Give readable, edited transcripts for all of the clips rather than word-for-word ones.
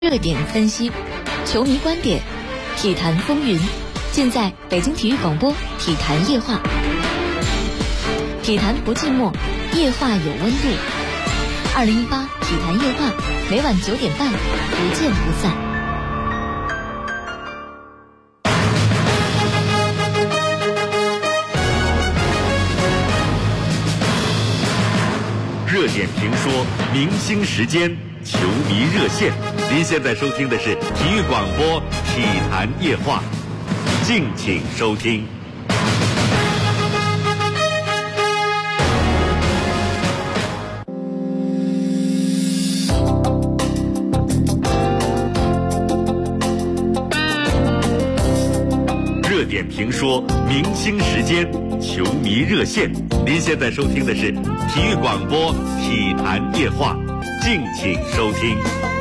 热点分析，球迷观点，体坛风云，尽在北京体育广播体坛夜话。体坛不寂寞，夜话有温度。2018体坛夜话，每晚9点半，不见不散。 热点评说，明星时间，球迷热线。您现在收听的是体育广播体坛夜话，敬请收听。热点评说，明星时间，球迷热线。您现在收听的是体育广播体坛夜话，敬请收听。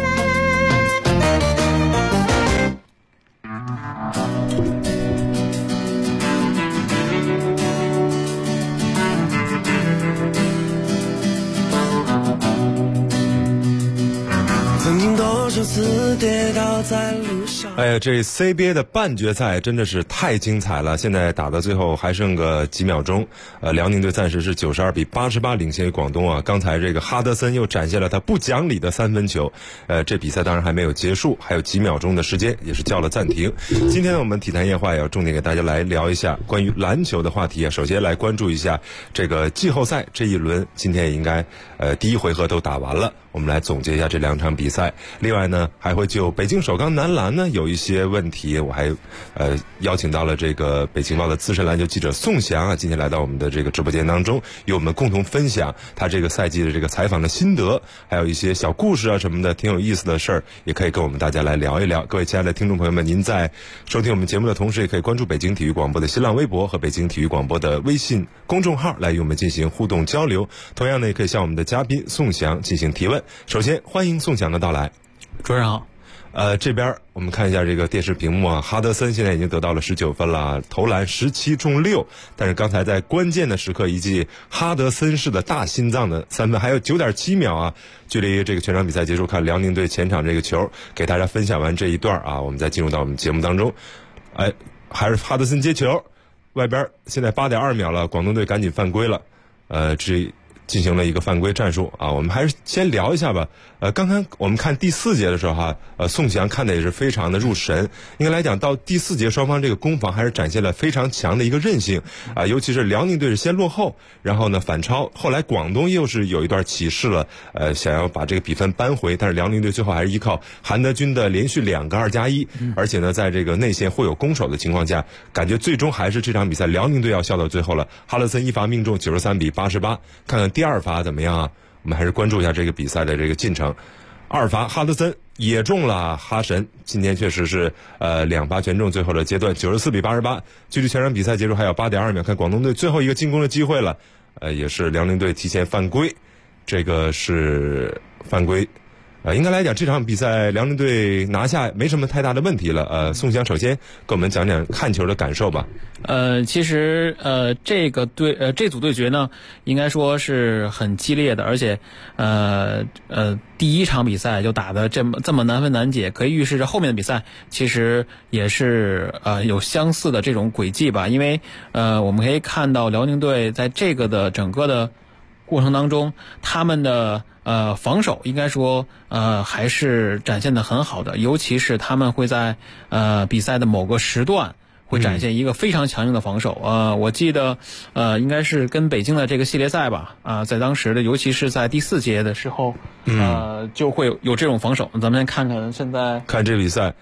曾经多少次跌倒在路上。 哎呀，这 CBA 的半决赛真的是太精彩了！现在打到最后还剩个几秒钟，辽宁队暂时是92比88领先于广东啊。刚才这个哈德森又展现了他不讲理的3分球，这比赛当然还没有结束，还有几秒钟的时间，也是叫了暂停。今天呢，我们体坛夜话也要重点给大家来聊一下关于篮球的话题啊。首先来关注一下这个季后赛这一轮，今天也应该第一回合都打完了。我们来总结一下这2场比赛。另外呢，还会就北京首钢男篮呢有一些问题，我还邀请到了这个北青报的资深篮球记者宋翔啊，今天来到我们的这个直播间当中，与我们共同分享他这个赛季的这个采访的心得，还有一些小故事啊什么的，挺有意思的事儿，也可以跟我们大家来聊一聊。各位亲爱的听众朋友们，您在收听我们节目的同时，也可以关注北京体育广播的新浪微博和北京体育广播的微信公众号，来与我们进行互动交流。同样呢，也可以向我们的嘉宾宋翔进行提问。首先欢迎宋翔的到来。 主持人好。 这边我们看一下这个电视屏幕啊，哈德森现在已经得到了19分了，投篮17中6，但是刚才在关键的时刻，一记哈德森式的大心脏的3分，还有9.7秒啊，距离这个全场比赛结束，看辽宁队前场这个球，给大家分享完这一段啊，我们再进入到我们节目当中。还是哈德森接球，外边现在8.2秒了，广东队赶紧犯规了，进行了一个犯规战术啊，我们还是先聊一下吧。刚刚我们看第4节的时候哈，宋翔看的也是非常的入神。应该来讲，到第4节双方这个攻防还是展现了非常强的一个韧性啊，尤其是辽宁队是先落后，然后呢反超，后来广东又是有一段起势了，想要把这个比分扳回，但是辽宁队最后还是依靠韩德君的连续2个2+1，而且呢在这个内线互有攻守的情况下，感觉最终还是这场比赛辽宁队要笑到最后了。哈德森一罚命中93比88，看看第2罚怎么样啊？我们还是关注一下这个比赛的这个进程。2罚哈德森也中了，哈神今天确实是2罚全中，最后的阶段94比88，距离全场比赛结束还有8.2秒。看广东队最后一个进攻的机会了，也是辽宁队提前犯规，这个是犯规。应该来讲这场比赛辽宁队拿下没什么太大的问题了。宋翔首先跟我们讲讲看球的感受吧。 其实这组对决呢，应该说是很激烈的，而且第一场比赛就打得这么难分难解，可以预示着后面的比赛其实也是有相似的这种轨迹吧。因为我们可以看到辽宁队在这个的整个的过程当中，他们的防守应该说还是展现得很好的，尤其是他们会在比赛的某个时段会展现一个非常强硬的防守。我记得应该是跟北京的这个系列赛吧，在当时的尤其是在第4节的时候，就会有这种防守。咱们先看看现在看这比赛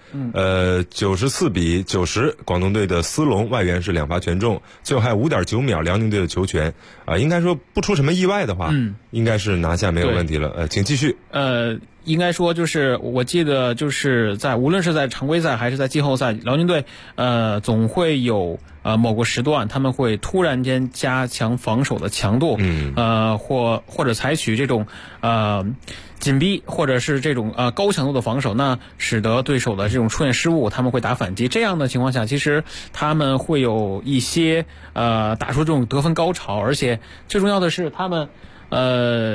，94比90，广东队的斯隆外援是2罚全中，最后还有5.9秒辽宁队的球权应该说不出什么意外的话，应该是拿下没有问题了。请继续。 应该说就是我记得就是无论是在常规赛还是在季后赛，辽宁队总会有某个时段他们会突然间加强防守的强度，或者采取这种紧逼或者是这种高强度的防守，那使得对手的这种出现失误，他们会打反击。这样的情况下，其实他们会有一些打出这种得分高潮，而且最重要的是他们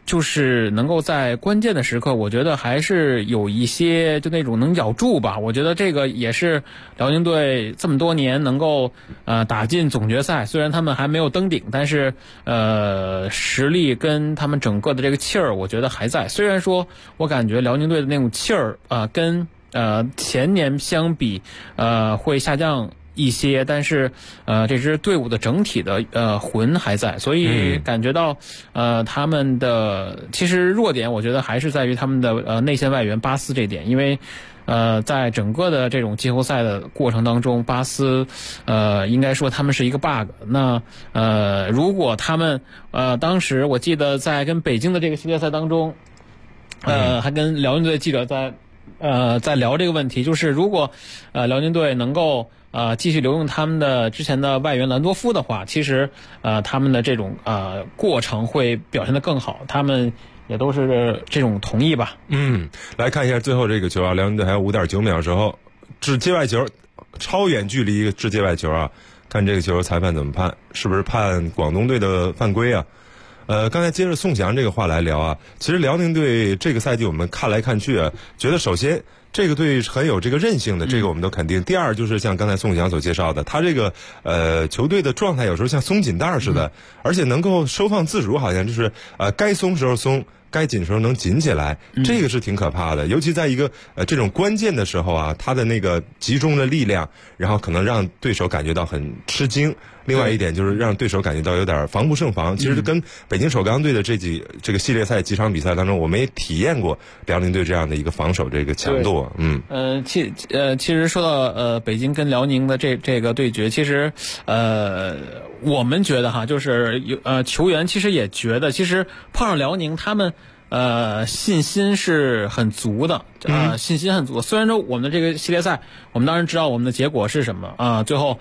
就是能够在关键的时刻，我觉得还是有一些就那种能咬住吧。我觉得这个也是辽宁队这么多年能够打进总决赛，虽然他们还没有登顶，但是实力跟他们整个的这个气儿，我觉得还在。虽然说我感觉辽宁队的那种气儿跟前年相比会下降一些，但是这支队伍的整体的魂还在，所以感觉到他们的其实弱点我觉得还是在于他们的内线外援巴斯这点，因为在整个的这种季后赛的过程当中，巴斯应该说他们是一个 bug。那如果他们当时我记得在跟北京的这个系列赛当中，还跟辽宁队记者在聊这个问题，就是如果辽宁队能够继续留用他们的之前的外援兰多夫的话，其实他们的这种过程会表现得更好，他们也都是这种同意吧。 来看一下最后这个球啊，辽宁队还有 5.9 秒时候掷界外球，超远距离掷界外球啊，看这个球裁判怎么判，是不是判广东队的犯规啊？刚才接着宋翔这个话来聊啊，其实辽宁队这个赛季我们看来看去啊，觉得首先这个队很有这个韧性的，这个我们都肯定。第二就是像刚才宋翔所介绍的，他这个球队的状态有时候像松紧带似的，而且能够收放自如，好像就是该松时候松，该紧时候能紧起来，这个是挺可怕的。尤其在一个这种关键的时候啊，他的那个集中的力量，然后可能让对手感觉到很吃惊。另外一点就是让对手感觉到有点防不胜防。其实跟北京首钢队的这个系列赛几场比赛当中，我们也体验过辽宁队这样的一个防守这个强度。 其实说到北京跟辽宁的这个对决，其实我们觉得哈，就是球员其实也觉得，其实碰上辽宁他们信心是很足的，信心很足。虽然说我们的这个系列赛，我们当然知道我们的结果是什么最后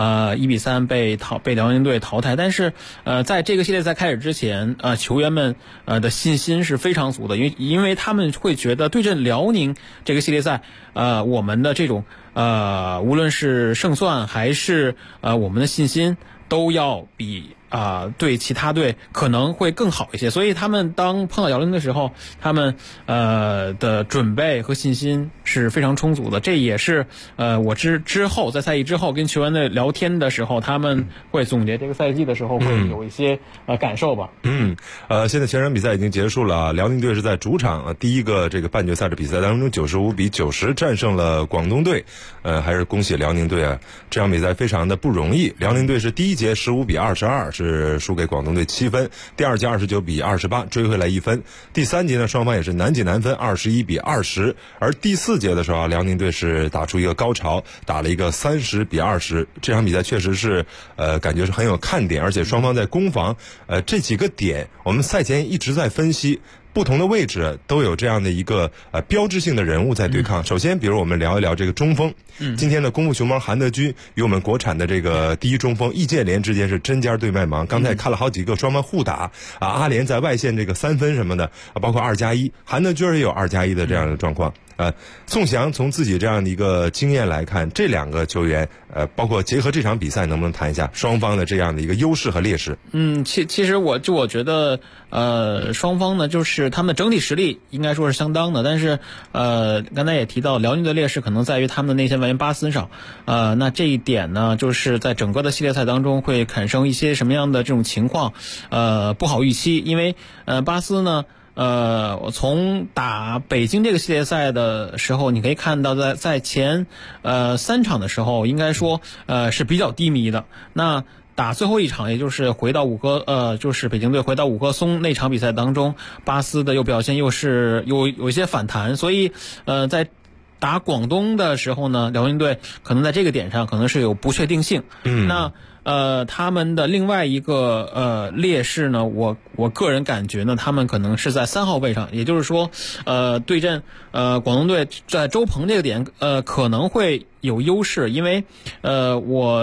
1-3被辽宁队淘汰，但是在这个系列赛开始之前，球员们的信心是非常足的，因为他们会觉得对阵辽宁这个系列赛，我们的这种无论是胜算还是我们的信心都要比对其他队可能会更好一些，所以他们当碰到辽宁的时候，他们的准备和信心是非常充足的。这也是我之后在赛季之后跟球员的聊天的时候，他们会总结这个赛季的时候会有一些感受吧。 现在全场比赛已经结束了，辽宁队是在主场第一个这个半决赛的比赛当中95-90战胜了广东队，还是恭喜辽宁队啊！这场比赛非常的不容易，辽宁队是第一节15-22是输给广东队7分，第二节29-28追回来1分，第三节呢双方也是难解难分21-20，而第四节的时候辽宁队是打出一个高潮，打了一个30-20，这场比赛确实是感觉是很有看点，而且双方在攻防这几个点我们赛前一直在分析，不同的位置都有这样的一个标志性的人物在对抗。首先比如我们聊一聊这个中锋，今天的功夫熊猫韩德君与我们国产的这个第一中锋易建联之间是针尖对麦芒，刚才看了好几个双方互打阿联在外线这个3分什么的，包括2+1，韩德君也有2+1的这样的状况。宋翔从自己这样的一个经验来看，这两个球员包括结合这场比赛，能不能谈一下双方的这样的一个优势和劣势？ 其实我觉得双方呢，就是他们的整体实力应该说是相当的，但是刚才也提到辽宁的劣势可能在于他们的内线外援巴斯少，那这一点呢，就是在整个的系列赛当中会产生一些什么样的这种情况，不好预期，因为巴斯呢。我从打北京这个系列赛的时候，你可以看到在前3场的时候，应该说是比较低迷的。那打最后一场，也就是回到就是北京队回到五棵松那场比赛当中，巴斯的表现又是有一些反弹，所以在打广东的时候呢，辽宁队可能在这个点上可能是有不确定性。那他们的另外一个劣势呢，我个人感觉呢，他们可能是在3号位上，也就是说对阵广东队在周鹏这个点可能会有优势，因为我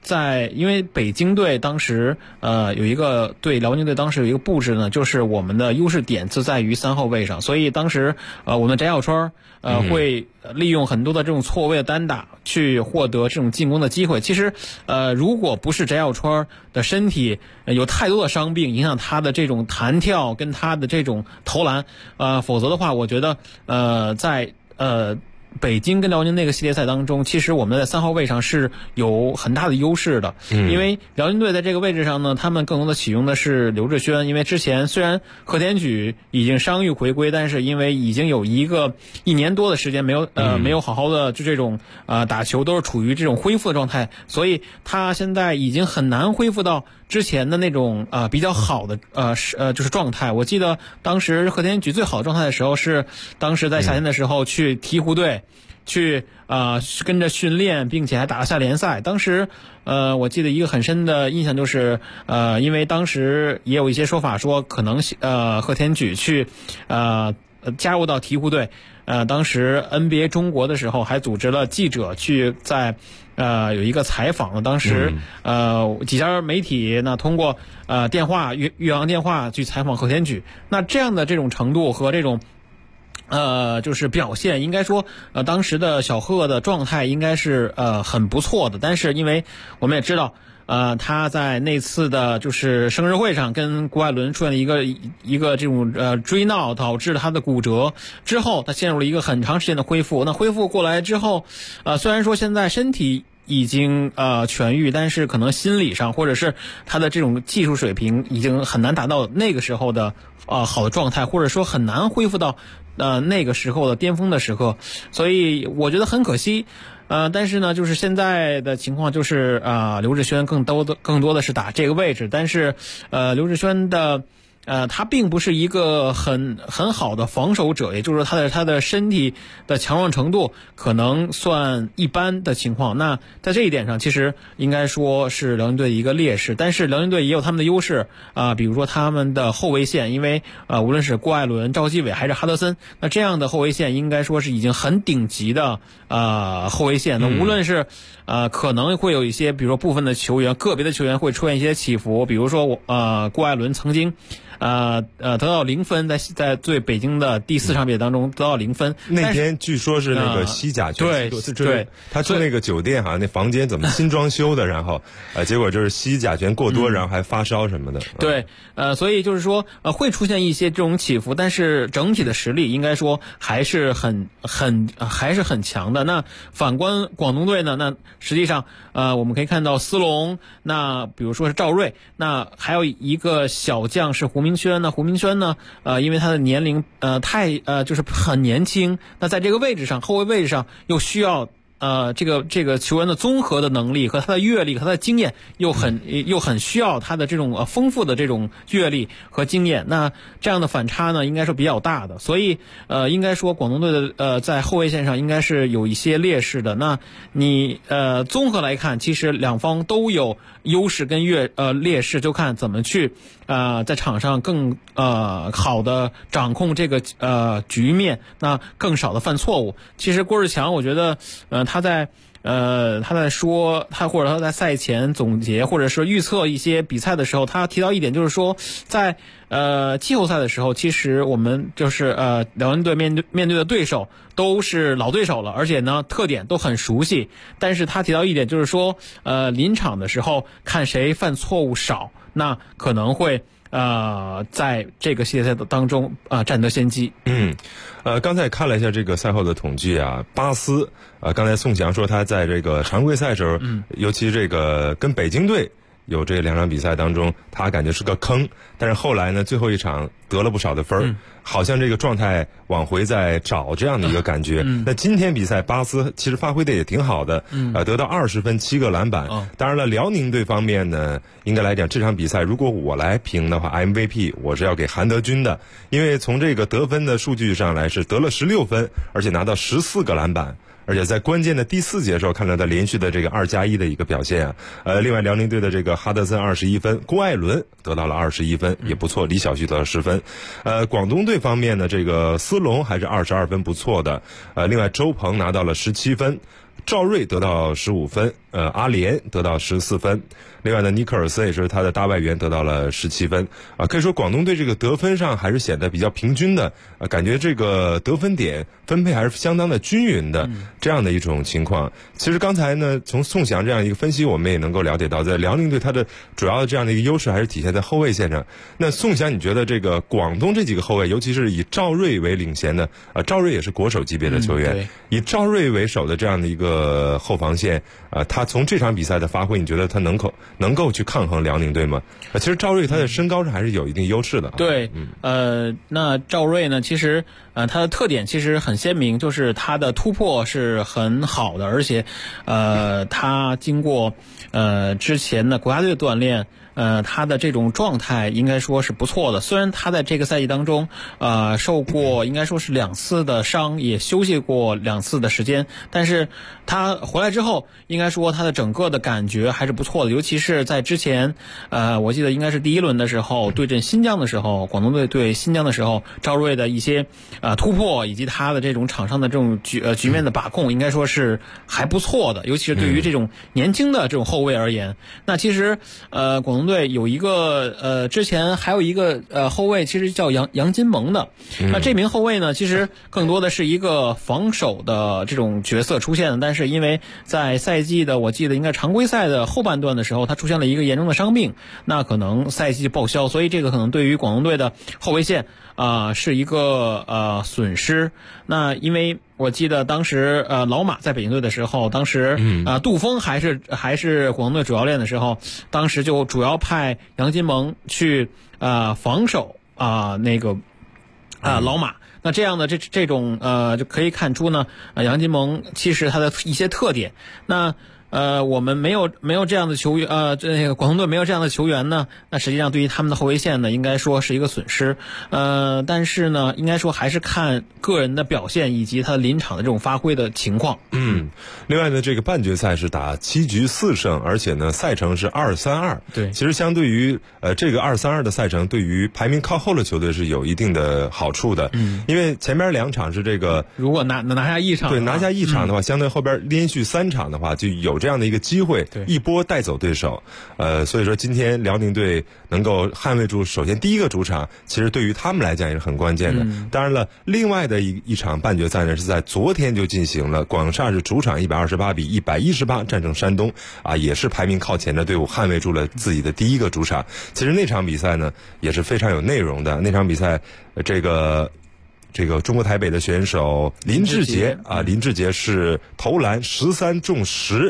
因为北京队当时有一个对辽宁队当时有一个布置呢，就是我们的优势点就在于3后卫上，所以当时我们的翟小川会利用很多的这种错位的单打去获得这种进攻的机会。其实如果不是翟小川的身体有太多的伤病影响他的这种弹跳跟他的这种投篮否则的话我觉得在北京跟辽宁那个系列赛当中，其实我们在3号位上是有很大的优势的，因为辽宁队在这个位置上呢，他们更多的启用的是刘志轩，因为之前虽然贺田举已经伤愈回归，但是因为已经有1年多的时间没有好好的就这种打球，都是处于这种恢复的状态，所以他现在已经很难恢复到之前的那种比较好的就是状态。我记得当时贺田举最好的状态的时候是当时在夏天的时候去鹈鹕队去跟着训练，并且还打了下联赛。当时我记得一个很深的印象就是因为当时也有一些说法说可能贺田举去加入到鹈鹕队。当时 NBA 中国的时候还组织了记者去在有一个采访，当时几家媒体那通过电话越洋电话去采访贺田举，那这样的这种程度和这种就是表现，应该说当时的小贺的状态应该是很不错的，但是因为我们也知道他在那次的就是生日会上跟郭艾伦出现了一个这种追闹，导致了他的骨折，之后他陷入了一个很长时间的恢复。那恢复过来之后虽然说现在身体已经痊愈，但是可能心理上或者是他的这种技术水平已经很难达到那个时候的好的状态，或者说很难恢复到那个时候的巅峰的时刻，所以我觉得很可惜。但是呢，就是现在的情况就是刘志轩更多的是打这个位置，但是刘志轩的他并不是一个很好的防守者，也就是说他的身体的强壮程度可能算一般的情况。那在这一点上，其实应该说是辽宁队的一个劣势。但是辽宁队也有他们的优势比如说他们的后卫线，因为无论是郭艾伦、赵继伟还是哈德森，那这样的后卫线应该说是已经很顶级的后卫线。那无论是可能会有一些，比如说部分的球员、个别的球员会出现一些起伏，比如说郭艾伦曾经得到0分，在对北京的第4场比赛当中得到0分。 那天据说是那个西甲拳， 对， 他住那个酒店好像那房间怎么新装修的，然后结果就是西甲拳过多，然后还发烧什么的。 对，所以就是说会出现一些这种起伏，但是整体的实力应该说还是很强的。那反观广东队呢，那实际上我们可以看到斯隆，那比如说是赵睿，那还有一个小将是胡明轩。那胡明轩呢因为他的年龄就是很年轻，那在这个位置上，后卫位置上又需要这个球员的综合的能力和他的阅历和他的经验又很需要他的这种丰富的这种阅历和经验，那这样的反差呢应该说比较大的，所以应该说广东队的在后卫线上应该是有一些劣势的。那你综合来看，其实两方都有优势跟劣势，就看怎么去在场上更好的掌控这个局面，那更少的犯错误。其实郭志强我觉得他在说或者他在赛前总结或者是预测一些比赛的时候，他提到一点，就是说在季后赛的时候，其实我们就是辽宁队面对的对手都是老对手了，而且呢特点都很熟悉。但是他提到一点，就是说临场的时候看谁犯错误少，那可能会在这个系列赛当中占得先机。 刚才看了一下这个赛后的统计啊，巴斯刚才宋翔说他在这个常规赛时候，尤其这个跟北京队有这2场比赛当中，他感觉是个坑，但是后来呢，最后一场得了不少的分好像这个状态往回在找这样的一个感觉。那今天比赛巴斯其实发挥的也挺好的，得到20分7个篮板。当然了，辽宁队方面呢，应该来讲这场比赛如果我来评的话 ，MVP 我是要给韩德君的，因为从这个得分的数据上来是得了16分，而且拿到14个篮板。而且在关键的第4节的时候，看到他连续的这个2+1的一个表现另外辽宁队的这个哈德森21分，郭艾伦得到了21分，也不错。李晓旭得了10分。广东队方面呢，这个斯隆还是22分，不错的。另外周鹏拿到了17分。赵睿得到15分， 阿联得到14分，另外呢尼克尔斯也是他的大外援得到了17分可以说广东队这个得分上还是显得比较平均的感觉这个得分点分配还是相当的均匀的这样的一种情况。其实刚才呢从宋翔这样一个分析我们也能够了解到，在辽宁队他的主要的这样的一个优势还是体现在后卫线上。那宋翔你觉得这个广东这几个后卫，尤其是以赵睿为领衔的赵睿也是国手级别的球员以赵睿为首的这样的一个后防线他从这场比赛的发挥，你觉得他能够去抗衡辽宁队吗？其实赵睿他的身高上还是有一定优势的对那赵睿呢其实他的特点其实很鲜明，就是他的突破是很好的，而且他经过之前的国家队的锻炼他的这种状态应该说是不错的。虽然他在这个赛季当中受过应该说是2次的伤，也休息过2次的时间，但是他回来之后应该说他的整个的感觉还是不错的。尤其是在之前我记得应该是第1轮的时候对阵新疆的时候，广东队对新疆的时候，赵睿的一些突破以及他的这种场上的这种局面的把控应该说是还不错的，尤其是对于这种年轻的这种后卫而言。那其实广东队有一个之前还有一个后卫其实叫杨金蒙的那这名后卫呢其实更多的是一个防守的这种角色出现的，但是因为在赛季的我记得应该常规赛的后半段的时候他出现了一个严重的伤病，那可能赛季报销，所以这个可能对于广东队的后卫线是一个损失。那因为我记得当时老马在北京队的时候，当时杜峰还是广东队主教练的时候，当时就主要派杨金蒙去防守那个老马。那这样的这种就可以看出呢杨金蒙其实他的一些特点。那我们没有这样的球员这个广东队没有这样的球员呢，那实际上对于他们的后卫线呢应该说是一个损失。但是呢应该说还是看个人的表现以及他的临场的这种发挥的情况。 另外呢这个半决赛是打7局4胜，而且呢赛程是2-3-2。 对， 其实相对于这个2-3-2的赛程，对于排名靠后的球队是有一定的好处的。因为前边2场是这个如果拿下一场， 对，拿下一场的话相对后边连续3场的话就有这样的一个机会一波带走对手。所以说今天辽宁队能够捍卫住首先第一个主场，其实对于他们来讲也是很关键的。当然了，另外的一场半决赛呢是在昨天就进行了，广厦是主场128比118战胜山东也是排名靠前的队伍捍卫住了自己的第一个主场。其实那场比赛呢也是非常有内容的。那场比赛这个中国台北的选手林志杰是投篮13中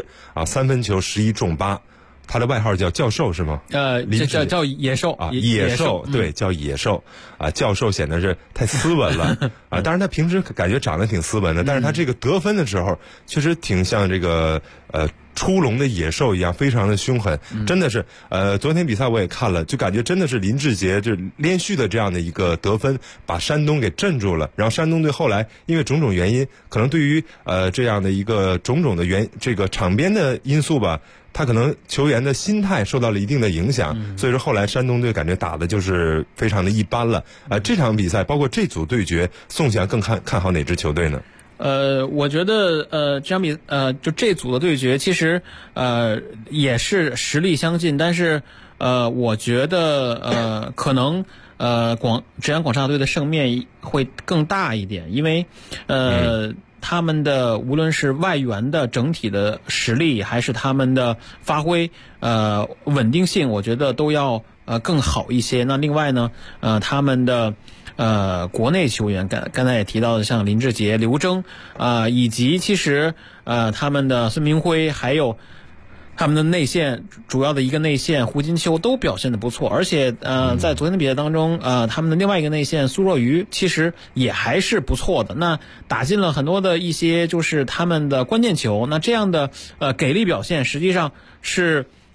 103分球11中8，他的外号叫教授是吗？ 叫野兽野兽对，叫野兽教授显得是太斯文了当然他平时感觉长得挺斯文的，但是他这个得分的时候确实挺像这个出笼的野兽一样，非常的凶狠。真的是昨天比赛我也看了，就感觉真的是林志杰就连续的这样的一个得分把山东给镇住了。然后山东队后来因为种种原因，可能对于这样的一个种种的这个场边的因素吧，他可能球员的心态受到了一定的影响，所以说后来山东队感觉打的就是非常的一般了。这场比赛包括这组对决，宋翔更看好哪支球队呢？ 我觉得这场就这组的对决其实也是实力相近，但是我觉得可能浙江广厦队的胜面会更大一点，因为他们的无论是外援的整体的实力还是他们的发挥稳定性，我觉得都要更好一些。那另外呢他们的国内球员刚才也提到的像林志杰、刘铮以及其实他们的孙明辉还有他们的内线主要的一个内线胡金秋都表现得不错，而且在昨天的比赛当中他们的另外一个内线苏若愚其实也还是不错的，那打进了很多的一些就是他们的关键球，那这样的给力表现实际上是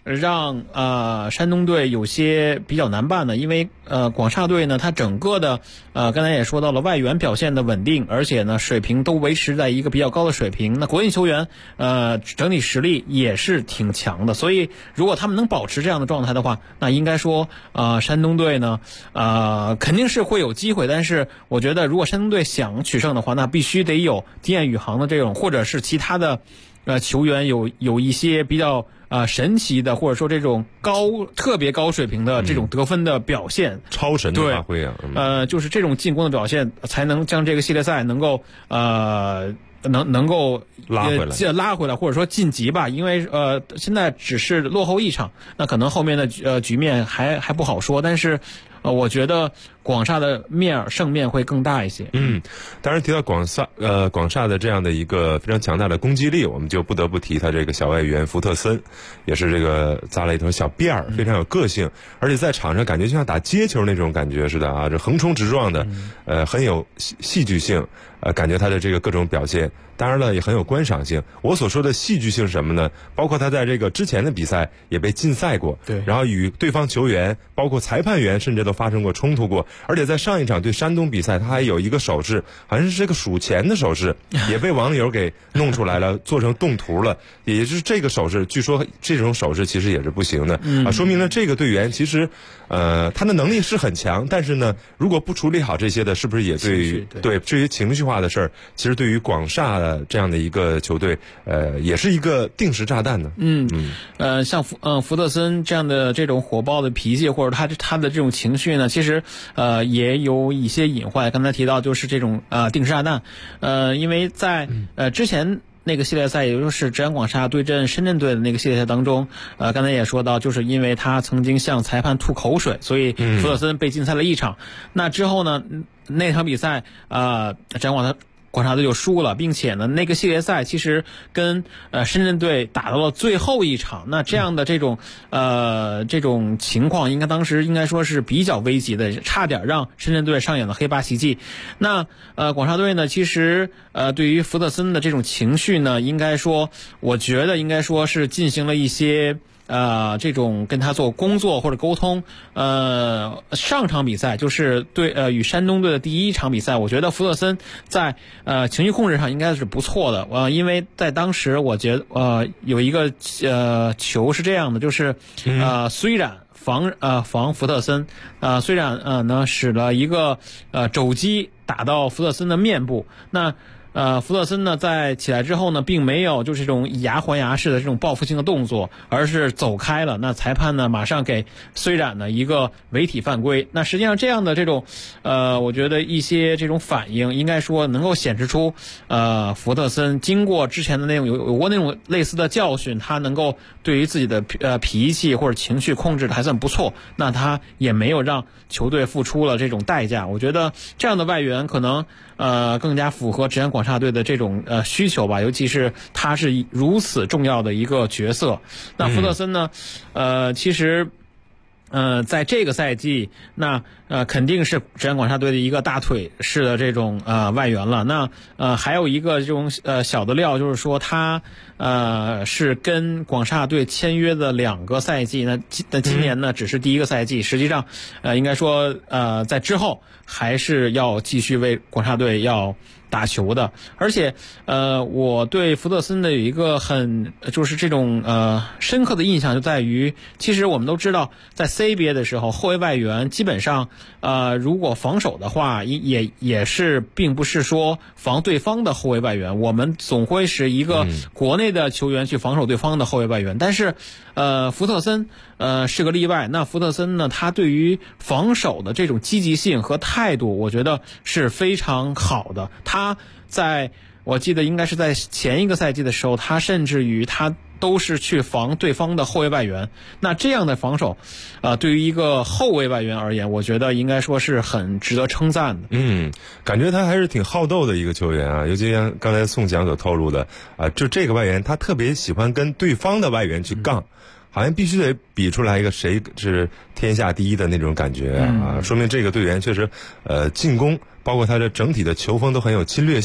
让山东队有些比较难办呢？因为广厦队呢，它整个的刚才也说到了外援表现的稳定，而且呢水平都维持在一个比较高的水平。那国际球员整体实力也是挺强的，所以如果他们能保持这样的状态的话，那应该说山东队呢肯定是会有机会。但是我觉得如果山东队想取胜的话，那必须得有丁彦雨航的这种，或者是其他的球员有一些比较神奇的，或者说这种特别高水平的这种得分的表现， 超神的发挥啊！ 就是这种进攻的表现，才能将这个系列赛能够能够拉回来，或者说晋级吧。因为现在只是落后一场，那可能后面的局面还不好说。但是我觉得广厦的胜面会更大一些。 当然提到广厦的这样的一个非常强大的攻击力，我们就不得不提他这个小外援福特森，也是这个扎了一头小辫儿，非常有个性，而且在场上感觉就像打街球那种感觉似的啊，这横冲直撞的，很有戏剧性。感觉他的这个各种表现，当然了也很有观赏性。我所说的戏剧性是什么呢？包括他在这个之前的比赛也被禁赛过， 对， 然后与对方球员包括裁判员甚至都发生过冲突过。而且在上一场对山东比赛，他还有一个手势，好像是这个数钱的手势，也被网友给弄出来了，做成动图了。也就是这个手势，据说这种手势其实也是不行的说明了这个队员其实他的能力是很强，但是呢，如果不处理好这些的，是不是也对这些情绪化的事儿，其实对于广厦的这样的一个球队，也是一个定时炸弹呢。 像福特森这样的这种火爆的脾气，或者他的这种情绪呢，其实也有一些隐患。刚才提到就是这种定时炸弹，因为在之前那个系列赛，也就是浙江广厦对阵深圳队的那个系列赛当中，刚才也说到，就是因为他曾经向裁判吐口水，所以福特森被禁赛了一场。那之后呢，那场比赛浙江广厦队就输了，并且呢，那个系列赛其实跟深圳队打到了最后一场。那这样的这种情况，当时应该说是比较危急的，差点让深圳队上演了黑八奇迹。那广厦队呢，其实对于福特森的这种情绪呢，我觉得应该说是进行了一些这种跟他做工作或者沟通。上场比赛就是与山东队的第一场比赛，我觉得福特森在情绪控制上应该是不错的。因为在当时我觉得有一个球是这样的，就是虽然防福特森，虽然呢使了一个肘击打到福特森的面部，那福特森呢在起来之后呢，并没有就是这种以牙还牙式的这种报复性的动作，而是走开了。那裁判呢马上给虽然呢一个违体犯规。那实际上这样的这种我觉得一些这种反应，应该说能够显示出福特森经过之前的那种有过那种类似的教训，他能够对于自己的脾气或者情绪控制的还算不错。那他也没有让球队付出了这种代价。我觉得这样的外援可能更加符合浙江广厦队的这种需求吧，尤其是他是如此重要的一个角色。那福特森呢，其实在这个赛季，那肯定是浙江广厦队的一个大腿式的这种外援了。那还有一个这种小的料，就是说他是跟广厦队签约的2个赛季，那今年呢只是第一个赛季，实际上应该说在之后还是要继续为广厦队要打球的。而且我对福特森的有一个就是这种深刻的印象，就在于其实我们都知道，在 CBA 的时候，后卫外援基本上如果防守的话，也是并不是说防对方的后卫外援，我们总会是一个国内的球员去防守对方的后卫外援。但是福特森是个例外。那福特森呢，他对于防守的这种积极性和态度，我觉得是非常好的。我记得应该是在前一个赛季的时候，他甚至于他都是去防对方的后卫外援。那这样的防守对于一个后卫外援而言，我觉得应该说是很值得称赞的。 感觉他还是挺好斗的一个球员啊，尤其像刚才宋强所透露的就这个外援他特别喜欢跟对方的外援去杠，好像必须得比出来一个谁是天下第一的那种感觉说明这个队员确实进攻包括他的整体的球风都很有侵略性。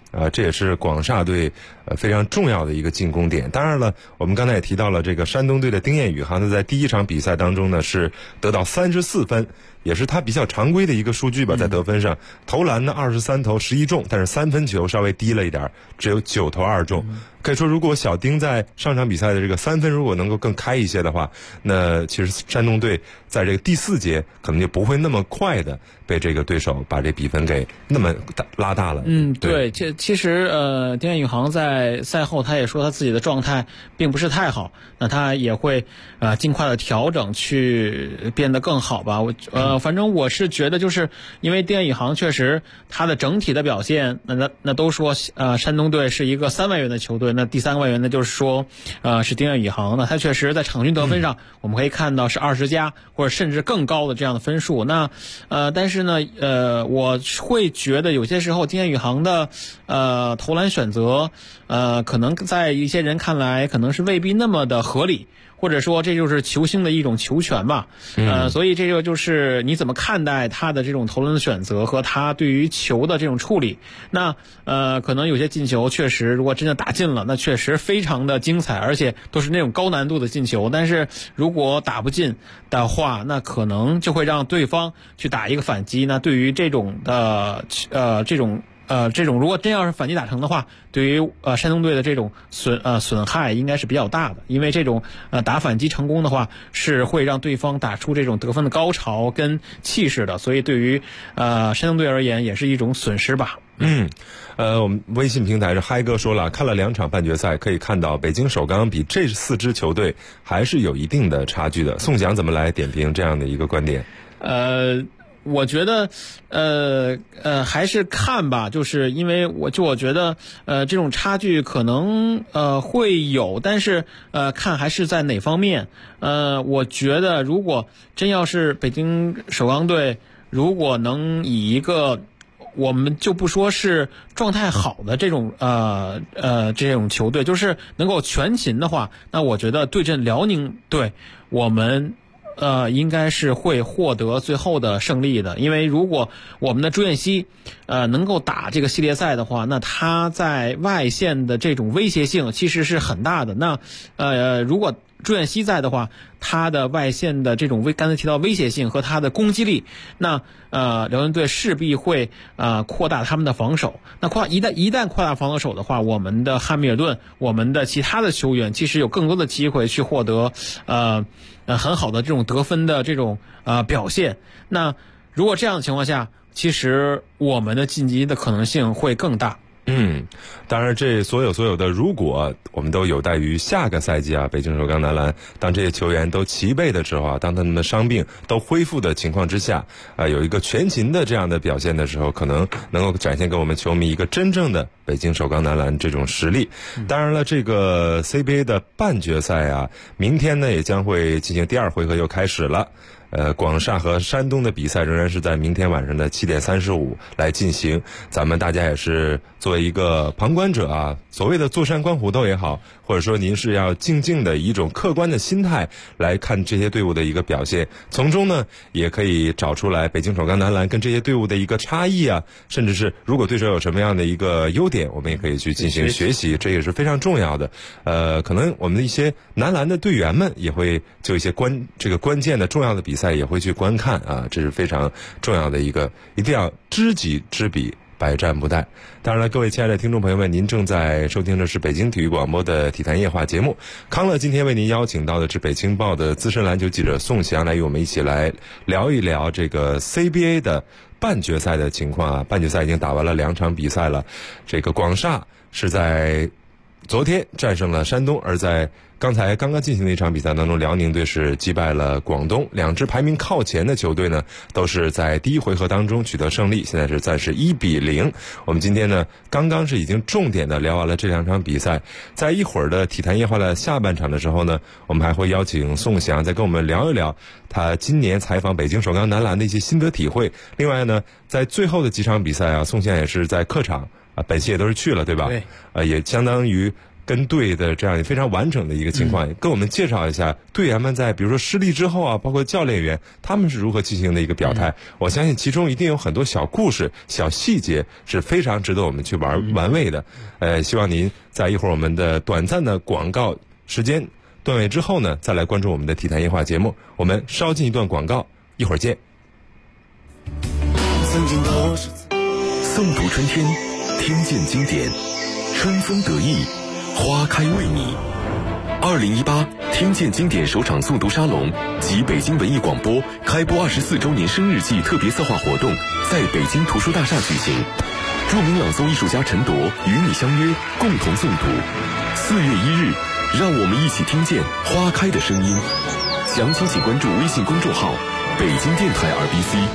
这也是广厦队非常重要的一个进攻点。当然了，我们刚才也提到了这个山东队的丁彦雨他在第一场比赛当中呢是得到34分，也是他比较常规的一个数据吧，在得分上，投篮呢23投11中，但是三分球稍微低了一点，只有9投2中。可以说，如果小丁在上场比赛的这个三分如果能够更开一些的话，那其实山东队在这个第4节可能就不会那么快的被这个对手把这比分给那么拉大了。 对，其实丁彦雨航在赛后他也说他自己的状态并不是太好，那他也会尽快的调整去变得更好吧。反正我是觉得，就是因为丁彦雨航确实他的整体的表现，那都说山东队是一个3外援的球队，那第3个外援呢就是说是丁彦雨航呢，他确实在场均得分上我们可以看到是20加或者甚至更高的这样的分数。那但是呢我会觉得有些时候丁彦雨航的投篮选择可能在一些人看来可能是未必那么的合理，或者说这就是球星的一种球权吧。所以这个就是你怎么看待他的这种投篮的选择和他对于球的这种处理。那可能有些进球确实如果真的打进了，那确实非常的精彩，而且都是那种高难度的进球。但是如果打不进的话，那可能就会让对方去打一个反击。那对于这种的这种如果真要是反击打成的话，对于山东队的这种损害应该是比较大的，因为这种打反击成功的话是会让对方打出这种得分的高潮跟气势的，所以对于山东队而言也是一种损失吧。 我们微信平台是嗨哥说了，看了2场半决赛，可以看到北京首钢比这4支球队还是有一定的差距的。宋翔怎么来点评这样的一个观点？ 我觉得还是看吧，就是因为我觉得这种差距可能会有，但是看还是在哪方面。我觉得如果真要是北京首钢队如果能以一个我们就不说是状态好的这种这种球队，就是能够全勤的话，那我觉得对阵辽宁队我们应该是会获得最后的胜利的。因为如果我们的朱彦西能够打这个系列赛的话，那他在外线的这种威胁性其实是很大的。那如果朱彦西在的话，他的外线的这种刚才提到威胁性和他的攻击力，那辽宁队势必会扩大他们的防守。那一旦扩大防守的话，我们的汉密尔顿，我们的其他的球员其实有更多的机会去获得很好的这种得分的这种表现。那如果这样的情况下，其实我们的晋级的可能性会更大。 当然这所有的如果我们都有待于下个赛季北京首钢男篮当这些球员都齐备的时候当他们的伤病都恢复的情况之下有一个全勤的这样的表现的时候，可能能够展现给我们球迷一个真正的北京首钢男篮这种实力。当然了，这个 CBA 的半决赛明天呢也将会进行第2回合又开始了。广厦和山东的比赛仍然是在明天晚上的7点35来进行。咱们大家也是作为一个旁观者所谓的坐山观虎斗也好，或者说您是要静静的以一种客观的心态来看这些队伍的一个表现，从中呢也可以找出来北京首钢男篮跟这些队伍的一个差异甚至是如果对手有什么样的一个优点，我们也可以去进行学习，这也是非常重要的。可能我们的一些男篮的队员们也会就一些关键的重要的比赛也会去观看这是非常重要的一个，一定要知己知彼，百战不殆。当然了，各位亲爱的听众朋友们，您正在收听的是北京体育广播的体坛夜话节目。康乐今天为您邀请到的是北青报的资深篮球记者宋翔，来与我们一起来聊一聊这个 CBA 的半决赛的情况半决赛已经打完了2场比赛了，这个广厦是在昨天战胜了山东，而在刚刚进行的一场比赛当中，辽宁队是击败了广东。2支排名靠前的球队呢，都是在第1回合当中取得胜利，现在是暂时1-0。我们今天呢，刚刚是已经重点的聊完了这2场比赛，在一会儿的体坛夜话的下半场的时候呢，我们还会邀请宋翔再跟我们聊一聊他今年采访北京首钢男篮的一些心得体会。另外呢，在最后的几场比赛宋翔也是在客场本期也都是去了，对吧？ 对。 也相当于跟队的这样非常完整的一个情况，跟我们介绍一下队员们在比如说失利之后啊，包括教练员他们是如何进行的一个表态。我相信其中一定有很多小故事、小细节是非常值得我们去玩味的。希望您在一会儿我们的短暂的广告时间段位之后呢，再来关注我们的体坛夜话节目。我们稍进一段广告，一会儿见。 诵读春天，听见经典，春风得意，花开为你。2018听见经典首场诵读沙龙及北京文艺广播开播24周年生日季特别策划活动在北京图书大厦举行。著名朗诵艺术家陈铎与你相约，共同诵读。4月1日，让我们一起听见花开的声音。详情请关注微信公众号北京电台 RBC。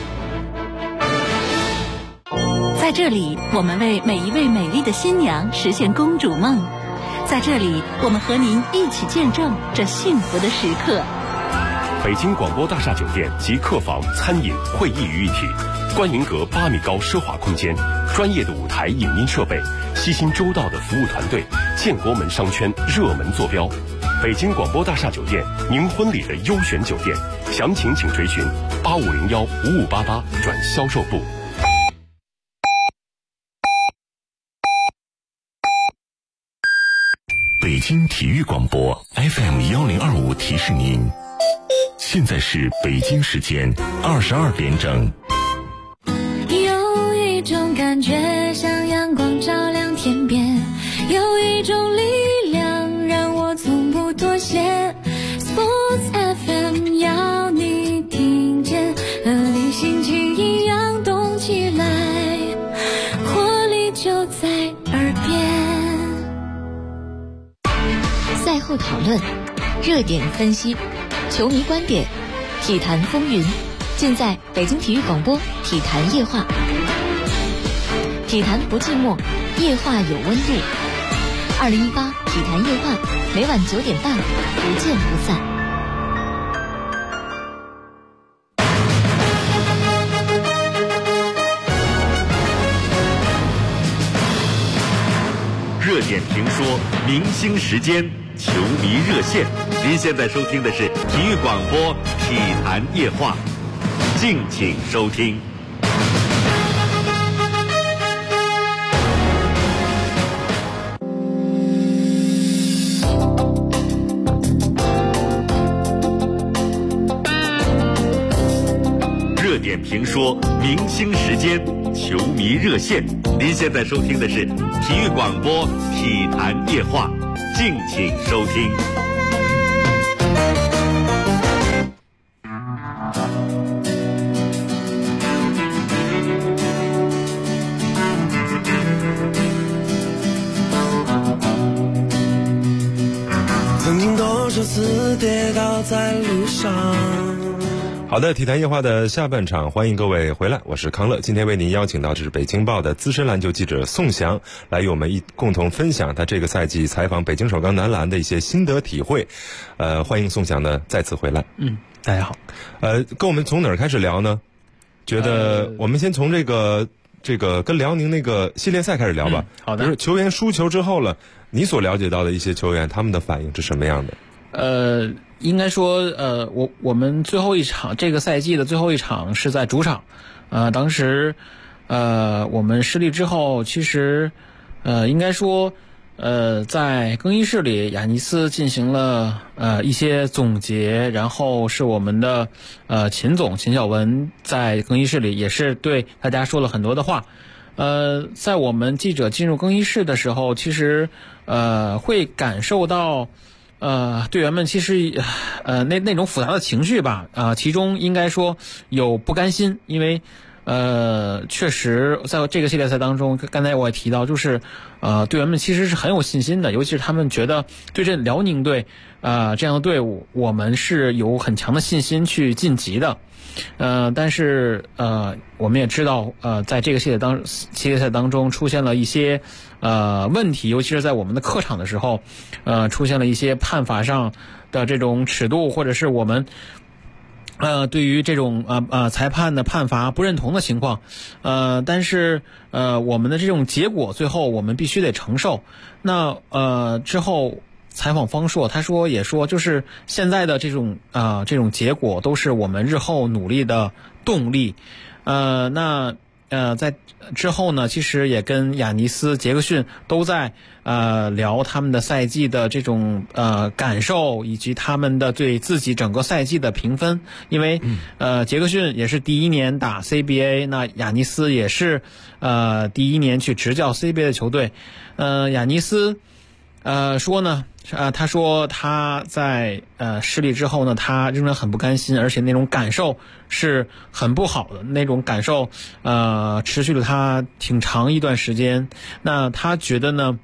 在这里，我们为每一位美丽的新娘实现公主梦。在这里，我们和您一起见证这幸福的时刻。 北京广播大厦酒店集客房、餐饮、会议于一体，观云阁8米高奢华空间，专业的舞台影音设备，悉心周到的服务团队，建国门商圈热门坐标。北京广播大厦酒店，您婚礼的优选酒店，详情请垂询8501-5588转销售部。 北京体育广播 FM1025提示您，现在是北京时间22点整。 有一种感觉像阳光照亮天边，有一种力量让我从不妥协。Sports FM 要你听见，和你心情一样动起来，活力就在耳边。 赛后讨论，热点分析，球迷观点，体坛风云，尽在北京体育广播体坛夜话。体坛不寂寞，夜话有温度。2018体坛夜话，每晚9点半，不见不散。 热点评说，明星时间，球迷热线。您现在收听的是体育广播体坛夜话，敬请收听。热点评说，明星时间，球迷热线。您现在收听的是体育广播体坛夜话，敬请收听。 曾经多少次跌倒在路上。 好的，体坛夜话的下半场，欢迎各位回来，我是康乐。今天为您邀请到的是北京报的资深篮球记者宋翔，来与我们共同分享他这个赛季采访北京首钢男篮的一些心得体会。欢迎宋翔呢再次回来。 大家好。 跟我们从哪儿开始聊呢？觉得我们先从这个跟辽宁那个系列赛开始聊吧。 好的。 就是球员输球之后了，你所了解到的一些球员，他们的反应是什么样的？ 应该说，我们最后一场这个赛季的最后一场是在主场，当时，我们失利之后，其实，应该说，在更衣室里，亚尼斯进行了一些总结，然后是我们的秦晓文在更衣室里也是对大家说了很多的话。在我们记者进入更衣室的时候，其实会感受到。队员们其实那种复杂的情绪吧，其中应该说有不甘心，因为确实在这个系列赛当中，刚才我也提到，就是队员们其实是很有信心的，尤其是他们觉得对阵辽宁队这样的队伍，我们是有很强的信心去晋级的。但是我们也知道，在这个系列赛当中出现了一些问题，尤其是在我们的客场的时候，出现了一些判罚上的这种尺度，或者是我们对于这种裁判的判罚不认同的情况，但是我们的这种结果最后我们必须得承受。那之后采访方硕，他也说就是现在的这种结果都是我们日后努力的动力。在之后呢，其实也跟亚尼斯、杰克逊都在聊他们的赛季的这种感受，以及他们的对自己整个赛季的评分。因为杰克逊也是第一年打 CBA， 那亚尼斯也是第一年去执教 CBA 的球队。亚尼斯说呢，他说他在失利之后呢，他仍然很不甘心，而且那种感受是很不好的，那种感受持续了他挺长一段时间。那他觉得呢，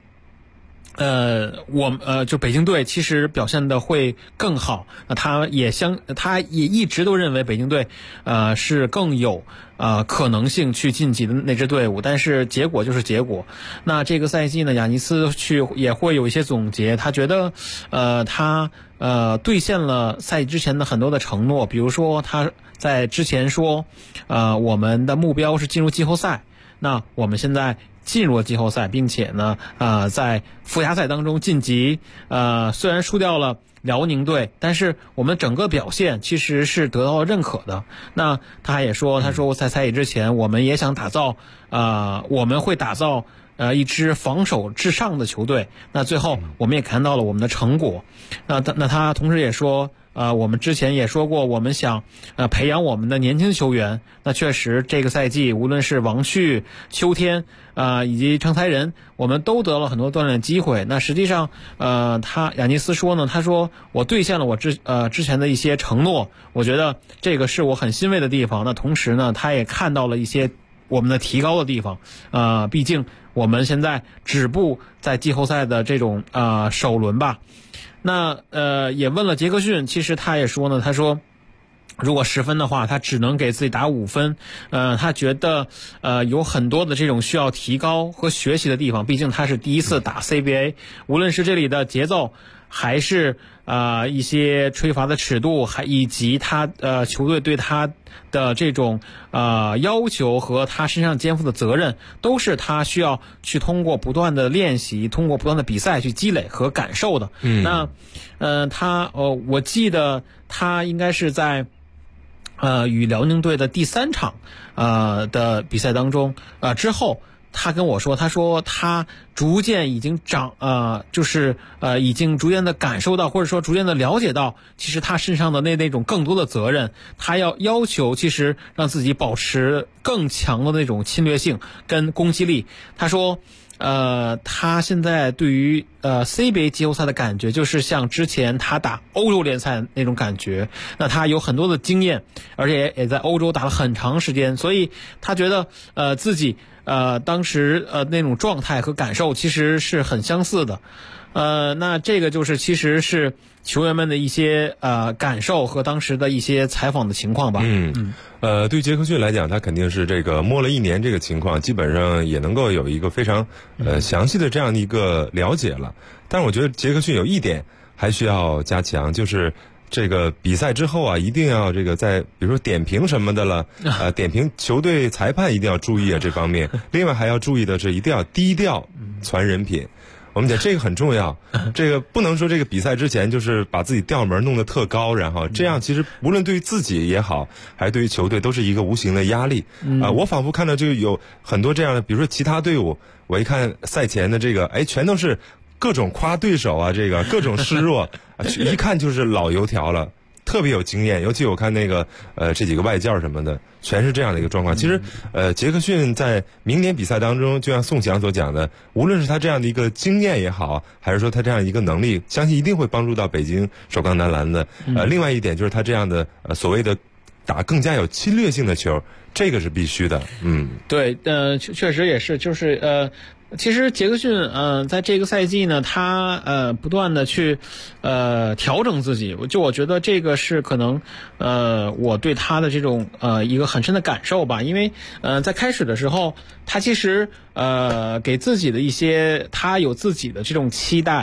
就北京队其实表现的会更好。那他也一直都认为北京队是更有可能性去晋级的那支队伍，但是结果就是结果。那这个赛季呢，亚尼斯也会有一些总结，他觉得他兑现了赛季之前的很多的承诺，比如说他在之前说我们的目标是进入季后赛，那我们现在进入了季后赛，并且呢在附加赛当中晋级，虽然输掉了辽宁队，但是我们整个表现其实是得到了认可的。那他也说，他说在赛季之前我们也想我们会打造一支防守至上的球队，那最后我们也看到了我们的成果。那他同时也说我们之前也说过，我们想培养我们的年轻球员。那确实这个赛季无论是王旭、秋天以及程才仁，我们都得了很多锻炼机会。那实际上亚尼斯说呢，他说我兑现了我之前的一些承诺，我觉得这个是我很欣慰的地方。那同时呢，他也看到了一些我们的提高的地方。毕竟我们现在止步在季后赛的这种首轮吧。那也问了杰克逊，其实他也说呢，他说如果10分的话，他只能给自己打5分。他觉得有很多的这种需要提高和学习的地方，毕竟他是第一次打 CBA， 无论是这里的节奏，还是一些吹罚的尺度，以及他球队对他的这种要求和他身上肩负的责任，都是他需要去通过不断的练习，通过不断的比赛去积累和感受的。那我记得他应该是在与辽宁队的第3场的比赛当中之后，他跟我说，他说他逐渐已经已经逐渐的感受到，或者说逐渐的了解到，其实他身上的那种更多的责任，他要求其实让自己保持更强的那种侵略性跟攻击力。他说他现在对于CBA 季后赛的感觉，就是像之前他打欧洲联赛那种感觉。那他有很多的经验，而且也在欧洲打了很长时间，所以他觉得自己当时那种状态和感受其实是很相似的。那这个其实是球员们的一些感受和当时的一些采访的情况吧。 对杰克逊来讲，他肯定是这个摸了1年这个情况，基本上也能够有一个非常详细的这样的一个了解了。但是我觉得杰克逊有一点还需要加强，就是这个比赛之后一定要这个在比如说点评什么的了，点评球队裁判一定要注意这方面。另外还要注意的是，一定要低调传人品。我们讲这个很重要，这个不能说这个比赛之前就是把自己调门弄得特高，然后这样其实无论对于自己也好，还是对于球队都是一个无形的压力。我仿佛看到就有很多这样的，比如说其他队伍，我一看赛前的这个，全都是各种夸对手这个各种示弱，一看就是老油条了。特别有经验，尤其我看那个这几个外教什么的，全是这样的一个状况。其实杰克逊在明年比赛当中，就像宋翔所讲的，无论是他这样的一个经验也好，还是说他这样一个能力，相信一定会帮助到北京首钢男篮的。另外一点就是他这样的所谓的打更加有侵略性的球，这个是必须的。 对，确实也是，就是其实杰克逊在这个赛季呢，他不断的去调整自己，我觉得这个是可能我对他的这种一个很深的感受吧。因为在开始的时候，他其实给自己的一些，他有自己的这种期待，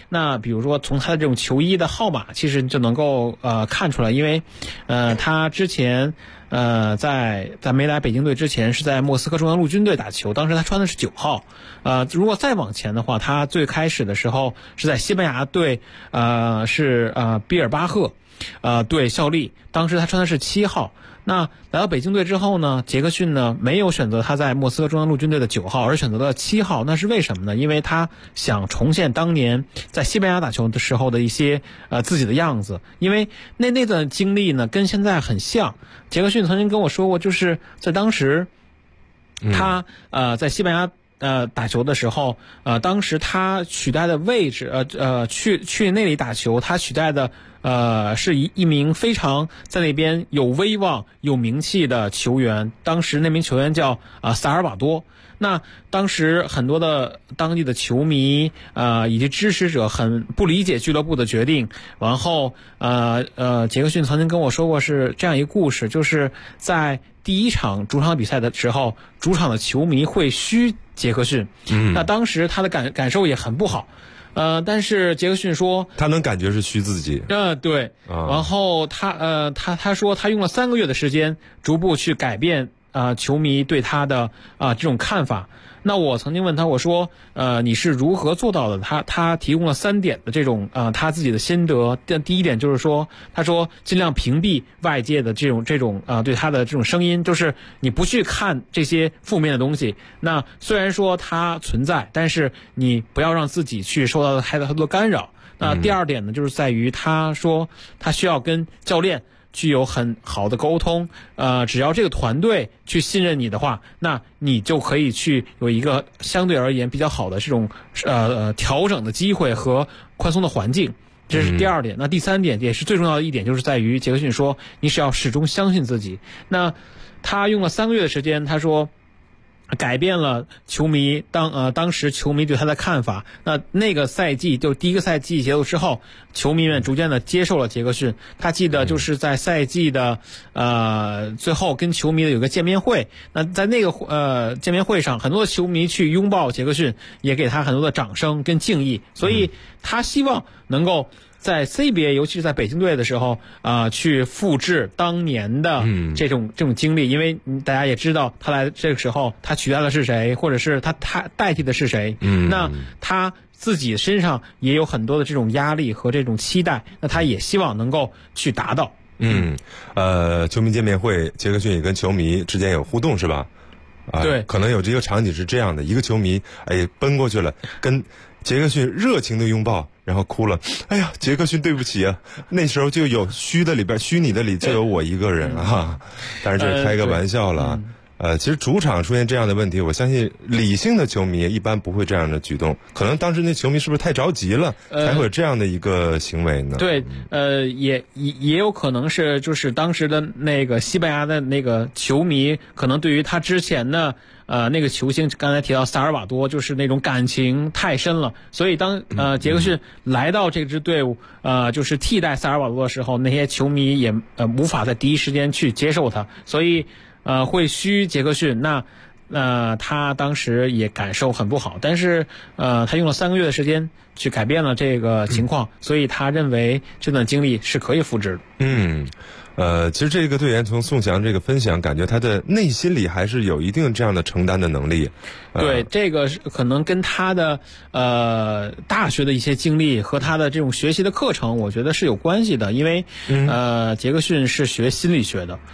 那比如说从他的这种球衣的号码，其实就能够看出来，因为他之前在没来北京队之前是在莫斯科中央陆军队打球，当时他穿的是9号。如果再往前的话，他最开始的时候是在西班牙队是比尔巴赫队效力，当时他穿的是7号。那来到北京队之后呢，杰克逊呢没有选择他在莫斯科中央陆军队的9号，而选择了7号。那是为什么呢？因为他想重现当年在西班牙打球的时候的一些自己的样子。因为那段经历呢跟现在很像。杰克逊曾经跟我说过，就是在当时他在西班牙打球的时候，当时他取代的位置去那里打球，他取代的是一名非常在那边有威望有名气的球员，当时那名球员叫萨尔瓦多。那当时很多的当地的球迷以及支持者很不理解俱乐部的决定，然后杰克逊曾经跟我说过是这样一个故事，就是在第一场主场比赛的时候，主场的球迷会嘘杰克逊，那当时他的感受也很不好。但是杰克逊说他能感觉是虚自己。 对。然后他说他用了3个月的时间逐步去改变球迷对他的这种看法。那我曾经问他，我说你是如何做到的？他提供了3点的这种他自己的心得。第一点就是说，他说尽量屏蔽外界的这种对他的这种声音，就是你不去看这些负面的东西。那虽然说它存在，但是你不要让自己去受到太多干扰。那第2点呢，就是在于他说他需要跟教练具有很好的沟通，只要这个团队去信任你的话，那你就可以去有一个相对而言比较好的这种调整的机会和宽松的环境。这是第2点。那第3点也是最重要的一点，就是在于杰克逊说你是要始终相信自己。那他用了3个月的时间，他说改变了球迷当时球迷对他的看法。那个赛季就第一个赛季结束之后，球迷们逐渐的接受了杰克逊。他记得就是在赛季的最后跟球迷的有个见面会。那在那个见面会上，很多的球迷去拥抱杰克逊，也给他很多的掌声跟敬意。所以他希望能够在 CBA 尤其是在北京队的时候去复制当年的这种经历。因为大家也知道他来这个时候他取代的是谁，或者是他代替的是谁。那他自己身上也有很多的这种压力和这种期待，那他也希望能够去达到。 球迷见面会，杰克逊也跟球迷之间有互动是吧？ 对， 可能有这个场景是这样的，一个球迷奔过去了，跟杰克逊热情的拥抱，然后哭了。哎呀，杰克逊对不起啊，那时候就有虚拟的里就有我一个人啊。但是这是开个玩笑了。其实主场出现这样的问题，我相信理性的球迷一般不会这样的举动。可能当时那球迷是不是太着急了，才会有这样的一个行为呢？ 对，也有可能是就是当时的那个西班牙的那个球迷，可能对于他之前的那个球星，刚才提到萨尔瓦多，就是那种感情太深了。所以当杰克逊来到这支队伍，就是替代萨尔瓦多的时候，那些球迷也无法在第一时间去接受他，所以会嘘杰克逊。那他当时也感受很不好，但是他用了3个月的时间去改变了这个情况，所以他认为这段经历是可以复制的。 其实这个队员从宋翔这个分享，感觉他的内心里还是有一定这样的承担的能力。 对，这个可能跟他的大学的一些经历和他的这种学习的课程，我觉得是有关系的。因为杰克逊是学心理学的，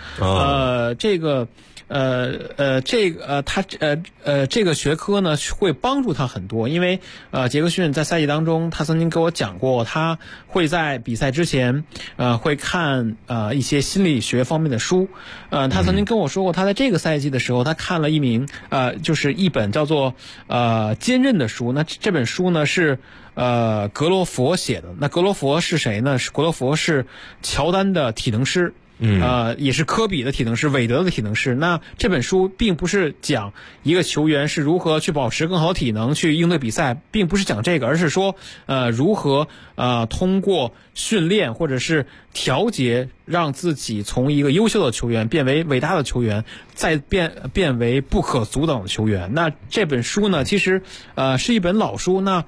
这个学科呢会帮助他很多。因为杰克逊在赛季当中，他曾经跟我讲过，他会在比赛之前会看一些心理学方面的书。他曾经跟我说过，他在这个赛季的时候，他看了就是一本叫做坚韧的书。那这本书呢是格罗佛写的。那格罗佛是谁呢？格罗佛是乔丹的体能师。也是科比的体能师，韦德的体能师。那这本书并不是讲一个球员是如何去保持更好的体能去应对比赛，并不是讲这个，而是说如何通过训练或者是调节，让自己从一个优秀的球员变为伟大的球员，再变为不可阻挡的球员。那这本书呢，其实是一本老书。那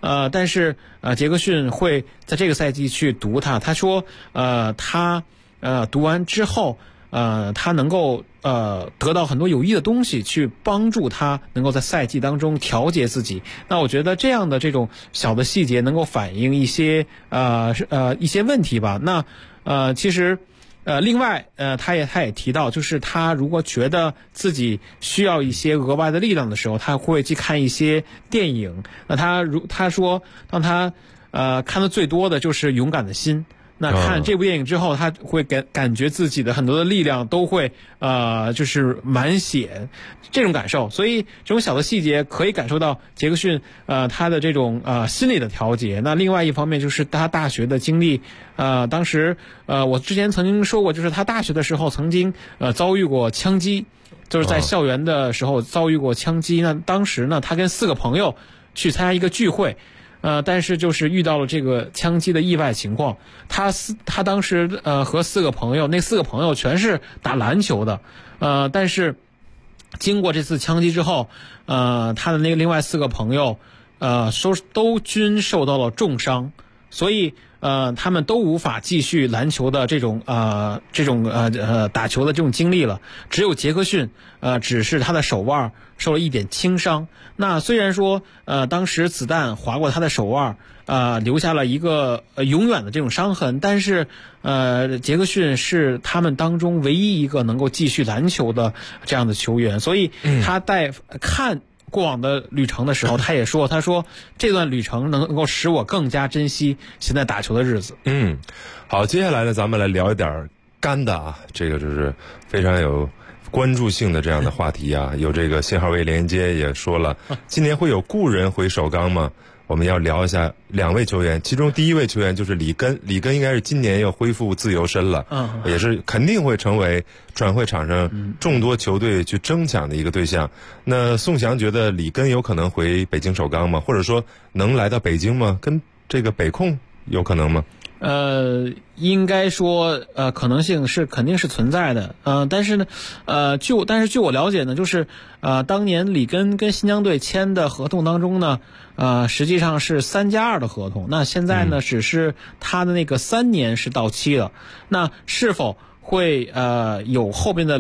但是杰克逊会在这个赛季去读他，他说他读完之后他能够得到很多有益的东西，去帮助他能够在赛季当中调节自己。那我觉得这样的这种小的细节能够反映一些一些问题吧。那其实另外他也提到，就是他如果觉得自己需要一些额外的力量的时候，他会去看一些电影。那他说当他看的最多的就是《勇敢的心》。那看这部电影之后，他会感觉自己的很多的力量都会就是满血这种感受，所以这种小的细节可以感受到杰克逊他的这种心理的调节。那另外一方面就是他大学的经历，当时我之前曾经说过，就是他大学的时候曾经遭遇过枪击，就是在校园的时候遭遇过枪击。那当时呢，他跟4个朋友去参加一个聚会。但是就是遇到了这个枪击的意外情况，他当时和4个朋友，那4个朋友全是打篮球的，但是经过这次枪击之后，他的那个另外4个朋友都均受到了重伤，所以他们都无法继续篮球的这种打球的这种经历了。只有杰克逊只是他的手腕受了一点轻伤。那虽然说当时子弹划过他的手腕留下了一个永远的这种伤痕，但是杰克逊是他们当中唯一一个能够继续篮球的这样的球员，所以他在看过往的旅程的时候，他说这段旅程能够使我更加珍惜现在打球的日子。 好，接下来呢，咱们来聊一点干的这个就是非常有关注性的这样的话题有这个信号位连接也说了，今年会有故人回首钢吗？我们要聊一下2位球员，其中第一位球员就是里根应该是今年要恢复自由身了，也是肯定会成为转会场上众多球队去争抢的一个对象。那宋翔觉得里根有可能回北京首钢吗？或者说能来到北京吗？跟这个北控有可能吗？ 应该说可能性肯定是存在的。但是呢据我了解呢，就是当年里根跟新疆队签的合同当中呢实际上是3+2的合同。那现在呢只是他的那个3年是到期了。那是否会有后边的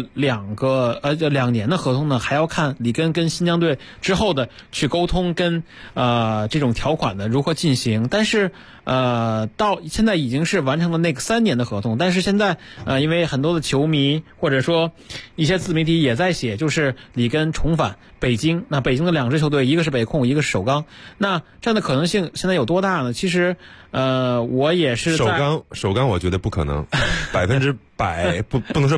2年的合同呢？还要看里根跟新疆队之后的去沟通跟这种条款的如何进行。但是到现在已经是完成了那个3年的合同，但是现在因为很多的球迷或者说一些自媒体也在写，就是里根重返北京。那北京的2支球队，一个是北控，一个是首钢。那这样的可能性现在有多大呢？其实我也是首钢我觉得不可能，100%不能说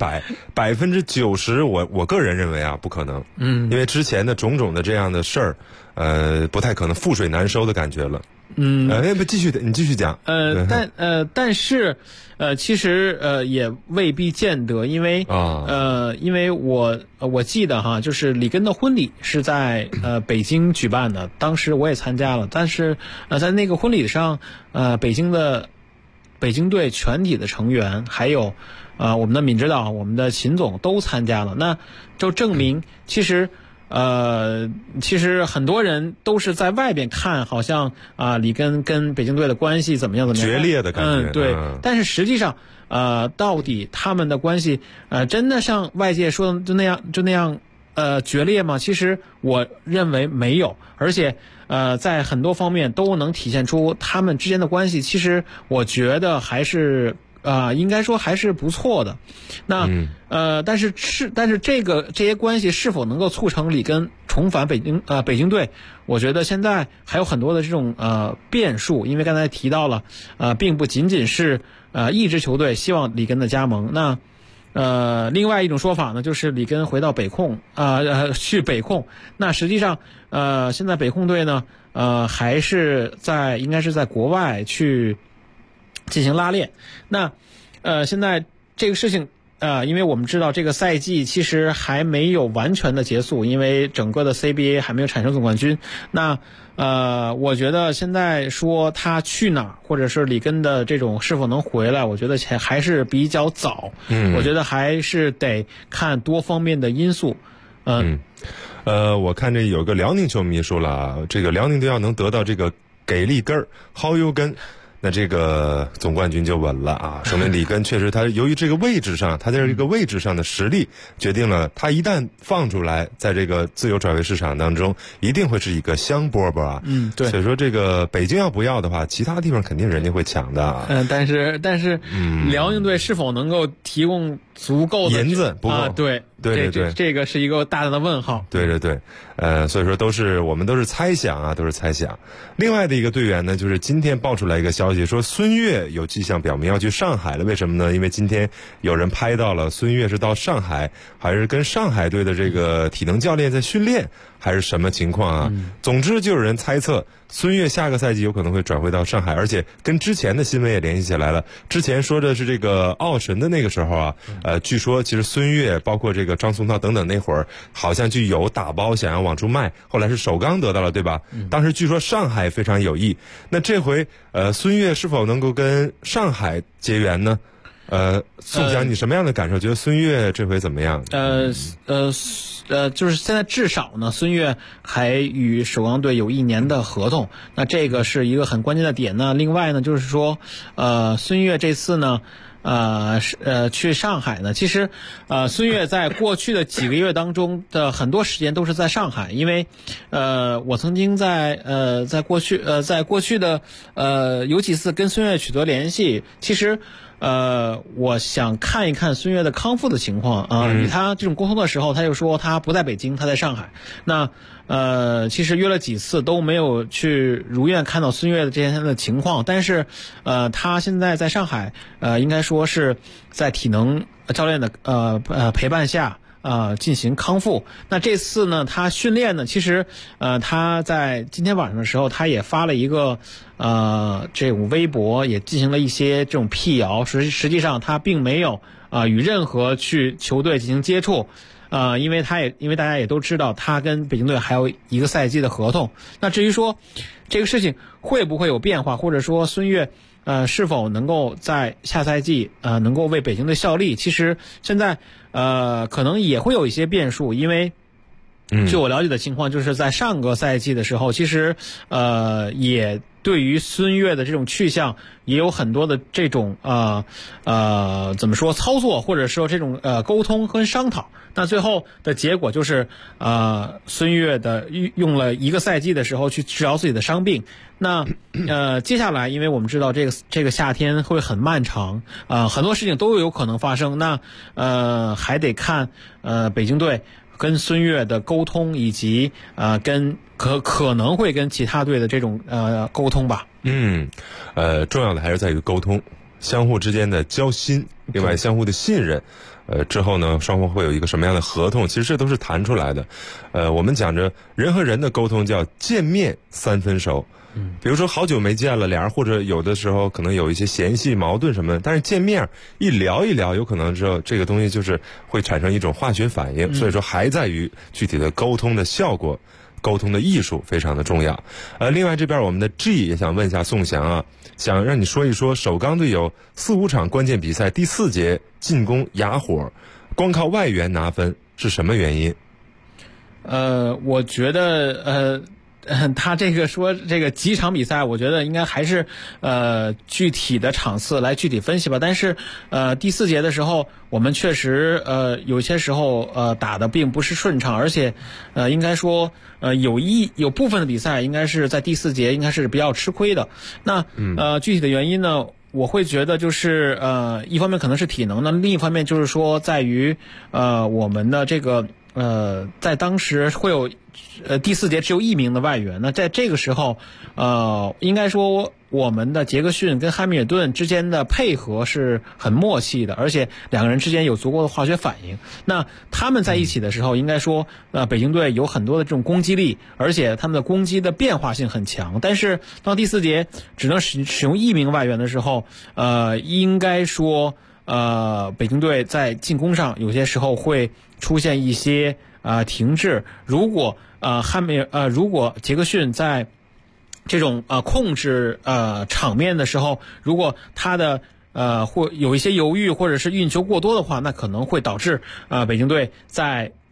100%，90%我个人认为不可能。因为之前的种种的这样的事儿，不太可能，覆水难收的感觉了。你继续讲。 但是其实也未必见得，因为我记得就是里根的婚礼是在北京举办的，当时我也参加了。但是在那个婚礼上，北京队全体的成员还有我们的闵指导、我们的秦总都参加了。那就证明其实很多人都是在外边看，好像里根跟北京队的关系怎么样决裂的感觉。 对。但是实际上到底他们的关系真的像外界说的就那样决裂吗？其实我认为没有，而且在很多方面都能体现出他们之间的关系。其实我觉得还是应该说还是不错的。那但是这些关系是否能够促成里根重返北京队？我觉得现在还有很多的这种变数，因为刚才提到了并不仅仅是一支球队希望里根的加盟。那另外一种说法呢，就是里根回到北控去北控。那实际上现在北控队呢还是应该是在国外去进行拉练。那现在这个事情因为我们知道这个赛季其实还没有完全的结束，因为整个的 CBA 还没有产生总冠军。那我觉得现在说他去哪儿，或者是里根的这种是否能回来，我觉得还是比较早。我觉得还是得看多方面的因素。 我看这有个辽宁球迷说了，这个辽宁队要能得到这个给力根儿薅油根，那这个总冠军就稳了啊！说明里根确实他由于这个位置上，他在这个位置上的实力，决定了他一旦放出来，在这个自由转会市场当中，一定会是一个香饽饽啊。 对。 所以说这个北京要不要的话，其他地方肯定人家会抢的啊。 但是辽宁队是否能够提供足够的银子不够啊？对，这个是一个大大的问号。 对，所以说我们都是猜想啊，都是猜想。另外的一个队员呢，就是今天爆出来一个消息，说孙悦有迹象表明要去上海了。为什么呢？因为今天有人拍到了孙悦是到上海，还是跟上海队的这个体能教练在训练，还是什么情况啊？总之就有人猜测孙悦下个赛季有可能会转回到上海，而且跟之前的新闻也联系起来了。之前说的是这个奥神的那个时候啊，据说其实孙悦包括这个张松涛等等那会儿，好像就有打包想要往出卖，后来是首钢得到了，对吧？当时据说上海非常有意。那这回孙悦是否能够跟上海结缘呢？宋翔，你什么样的感受？觉得孙悦这回怎么样？ 就是现在至少呢，孙悦还与首钢队有1年的合同，那这个是一个很关键的点呢。另外呢，就是说，孙悦这次呢，去上海呢，其实，孙悦在过去的几个月当中的很多时间都是在上海，因为，我曾经在过去的有几次跟孙悦取得联系，其实。我想看一看孙悦的康复的情况啊。与他这种沟通的时候，他就说他不在北京，他在上海。那其实约了几次都没有去如愿看到孙悦的这些的情况。但是他现在在上海，应该说是在体能教练的陪伴下。进行康复。那这次呢，他训练呢，其实他在今天晚上的时候，他也发了一个这种微博，也进行了一些这种辟谣。实际上他并没有与任何球队进行接触。因为大家也都知道，他跟北京队还有1个赛季的合同。那至于说这个事情会不会有变化，或者说孙悦是否能够在下赛季能够为北京队效力，其实现在可能也会有一些变数。因为据我了解的情况，就是在上个赛季的时候，其实也对于孙悦的这种去向也有很多的这种怎么说操作，或者说这种沟通和商讨。那最后的结果就是孙悦的用了1个赛季的时候去治疗自己的伤病。那接下来因为我们知道这个夏天会很漫长，很多事情都有可能发生。那还得看北京队跟孙悦的沟通，以及跟可能会跟其他队的这种沟通吧。 重要的还是在于沟通，相互之间的交心，另外相互的信任。之后呢，双方会有一个什么样的合同？其实这都是谈出来的。我们讲着人和人的沟通叫见面3分熟。比如说好久没见了，俩人或者有的时候可能有一些嫌隙、矛盾什么的，但是见面一聊一聊，有可能之后这个东西就是会产生一种化学反应。所以说还在于具体的沟通的效果。沟通的艺术非常的重要。另外这边我们的 G 也想问一下宋翔啊，想让你说一说首钢队有4、5场关键比赛第4节进攻哑火，光靠外援拿分是什么原因？ 我觉得他这个说这个几场比赛，我觉得应该还是具体的场次来具体分析吧。但是第4节的时候，我们确实有些时候打的并不是顺畅，而且应该说有部分的比赛应该是在第4节应该是比较吃亏的。那具体的原因呢，我会觉得就是一方面可能是体能呢，另一方面就是说在于我们的这个在当时会有第4节只有1名的外援。那在这个时候应该说我们的杰克逊跟汉密尔顿之间的配合是很默契的，而且2个人之间有足够的化学反应。那他们在一起的时候，应该说北京队有很多的这种攻击力，而且他们的攻击的变化性很强。但是当第4节只能使用1名外援的时候，应该说北京队在进攻上有些时候会出现一些停滞。如果如果杰克逊在这种控制场面的时候，如果他的会有一些犹豫或者是运球过多的话，那可能会导致北京队在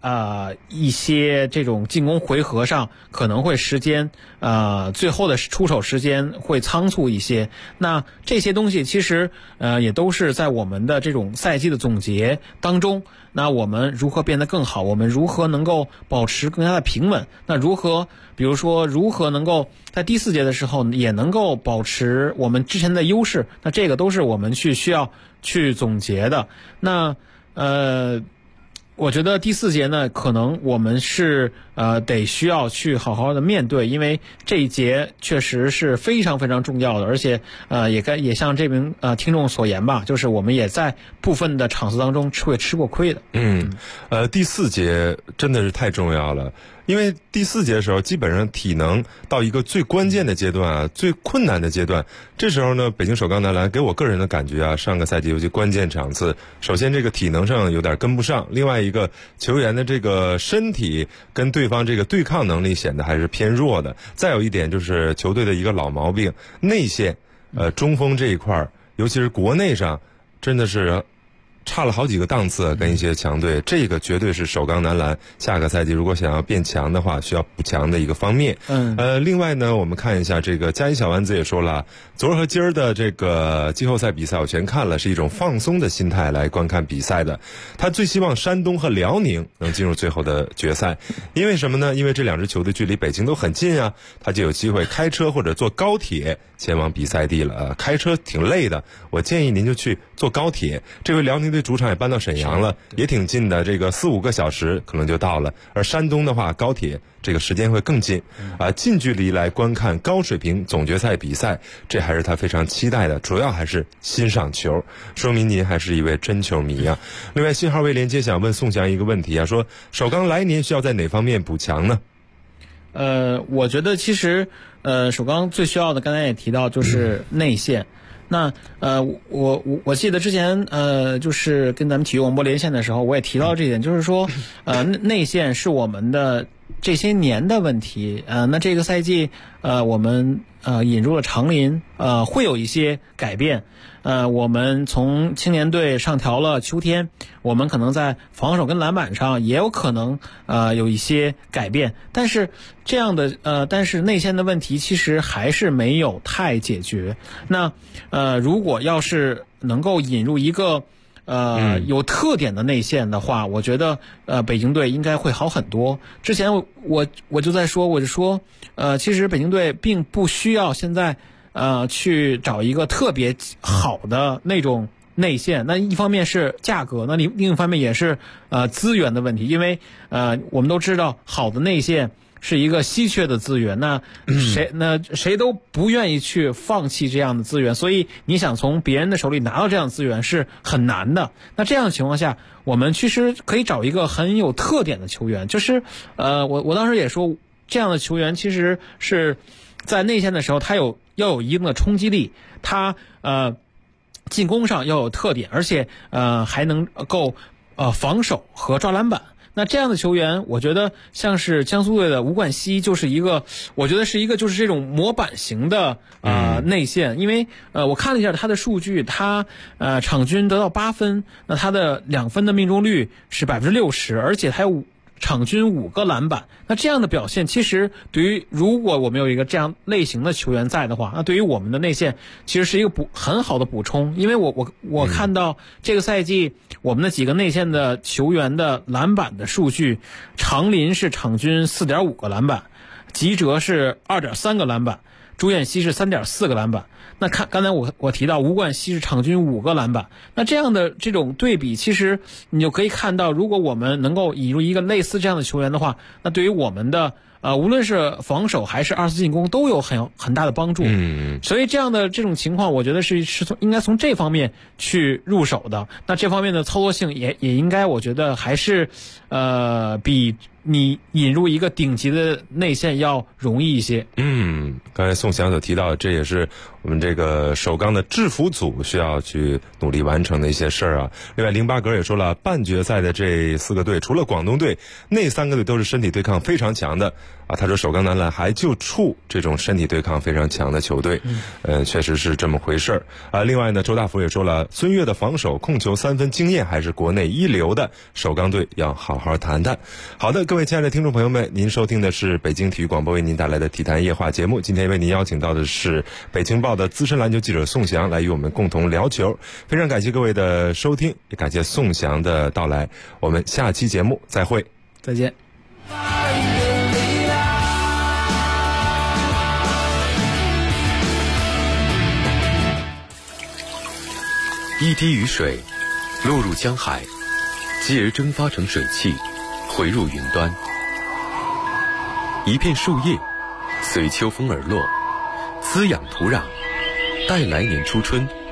一些这种进攻回合上可能会时间最后的出手时间会仓促一些。那这些东西其实也都是在我们的这种赛季的总结当中。那我们如何变得更好？我们如何能够保持更加的平稳？那比如说如何能够在第4节的时候也能够保持我们之前的优势？那这个都是我们需要去总结的。那我觉得第4节呢，可能我们是得需要去好好的面对，因为这一节确实是非常非常重要的，而且也像这名听众所言吧，就是我们也在部分的场次当中会吃过亏的。 第4节真的是太重要了。因为第4节的时候，基本上体能到一个最关键的阶段啊，最困难的阶段。这时候呢，北京首钢男篮给我个人的感觉啊，上个赛季尤其关键场次，首先这个体能上有点跟不上，另外一个球员的这个身体跟对方这个对抗能力显得还是偏弱的。再有一点就是球队的一个老毛病，内线中锋这一块，尤其是国内上真的是差了好几个档次，跟一些强队，这个绝对是首钢男篮下个赛季如果想要变强的话，需要补强的一个方面。另外呢，我们看一下这个佳怡小丸子也说了，昨儿和今儿的这个季后赛比赛我全看了，是一种放松的心态来观看比赛的。他最希望山东和辽宁能进入最后的决赛，因为什么呢？因为这2支球队距离北京都很近啊，他就有机会开车或者坐高铁前往比赛地了。开车挺累的，我建议您就去坐高铁。这回辽宁队主场也搬到沈阳了，也挺近的，这个4-5个小时可能就到了。而山东的话，高铁这个时间会更近近距离来观看高水平总决赛比赛，这还是他非常期待的，主要还是欣赏球，说明您还是一位真球迷啊。另外信号未连接想问宋翔一个问题啊，说首钢来年需要在哪方面补强呢？ 我觉得其实首钢最需要的，刚才也提到就是内线。那我记得之前就是跟咱们体育广播连线的时候，我也提到这一点，就是说内线是我们的这些年的问题。那这个赛季我们引入了长林，会有一些改变。我们从青年队上调了秋天，我们可能在防守跟篮板上也有可能有一些改变，但是这样的但是内线的问题其实还是没有太解决。那如果要是能够引入一个有特点的内线的话，我觉得北京队应该会好很多。之前我就在说，其实北京队并不需要现在去找一个特别好的那种内线。那一方面是价格，那另一方面也是资源的问题，因为我们都知道好的内线是一个稀缺的资源，那谁都不愿意去放弃这样的资源，所以你想从别人的手里拿到这样的资源是很难的。那这样的情况下，我们其实可以找一个很有特点的球员，就是我当时也说，这样的球员其实是在内线的时候他要有一定的冲击力，他进攻上要有特点，而且还能够防守和抓篮板。那这样的球员，我觉得像是江苏队的吴冠希就是一个，我觉得是一个就是这种模板型的内线。因为我看了一下他的数据，他场均得到8分，那他的2分的命中率是60%，而且还有场均5个篮板。那这样的表现其实对于如果我们有一个这样类型的球员在的话，那对于我们的内线其实是一个很好的补充。因为我看到这个赛季我们的几个内线的球员的篮板的数据，长林是场均4.5个篮板，吉哲是2.3个篮板，朱彦西是3.4个篮板。那刚才我提到吴冠希是场均5个篮板，那这样的这种对比，其实你就可以看到，如果我们能够引入一个类似这样的球员的话，那对于我们的无论是防守还是2次进攻都有很大的帮助。所以这样的这种情况，我觉得是应该从这方面去入手的。那这方面的操作性也应该，我觉得还是比你引入一个顶级的内线要容易一些。 刚才宋翔所提到，这也是我们这个首钢的制服组需要去努力完成的一些事儿啊。另外08格也说了，半决赛的这4个队，除了广东队，那3个队都是身体对抗非常强的他说首钢男篮还就滬这种身体对抗非常强的球队，确实是这么回事儿。另外呢，周大福也说了，孙悦的防守、控球、3分经验还是国内一流的，首钢队要好好谈谈。好的，各位亲爱的听众朋友们，您收听的是北京体育广播为您带来的体坛夜话节目。今天为您邀请到的是北青报的资深篮球记者宋翔，来与我们共同聊球。非常感谢各位的收听，也感谢宋翔的到来。我们下期节目再会， 再见。 一滴雨水落入江海，继而蒸发成水汽，回入云端。一片树叶随秋风而落，滋养土壤，待来年初春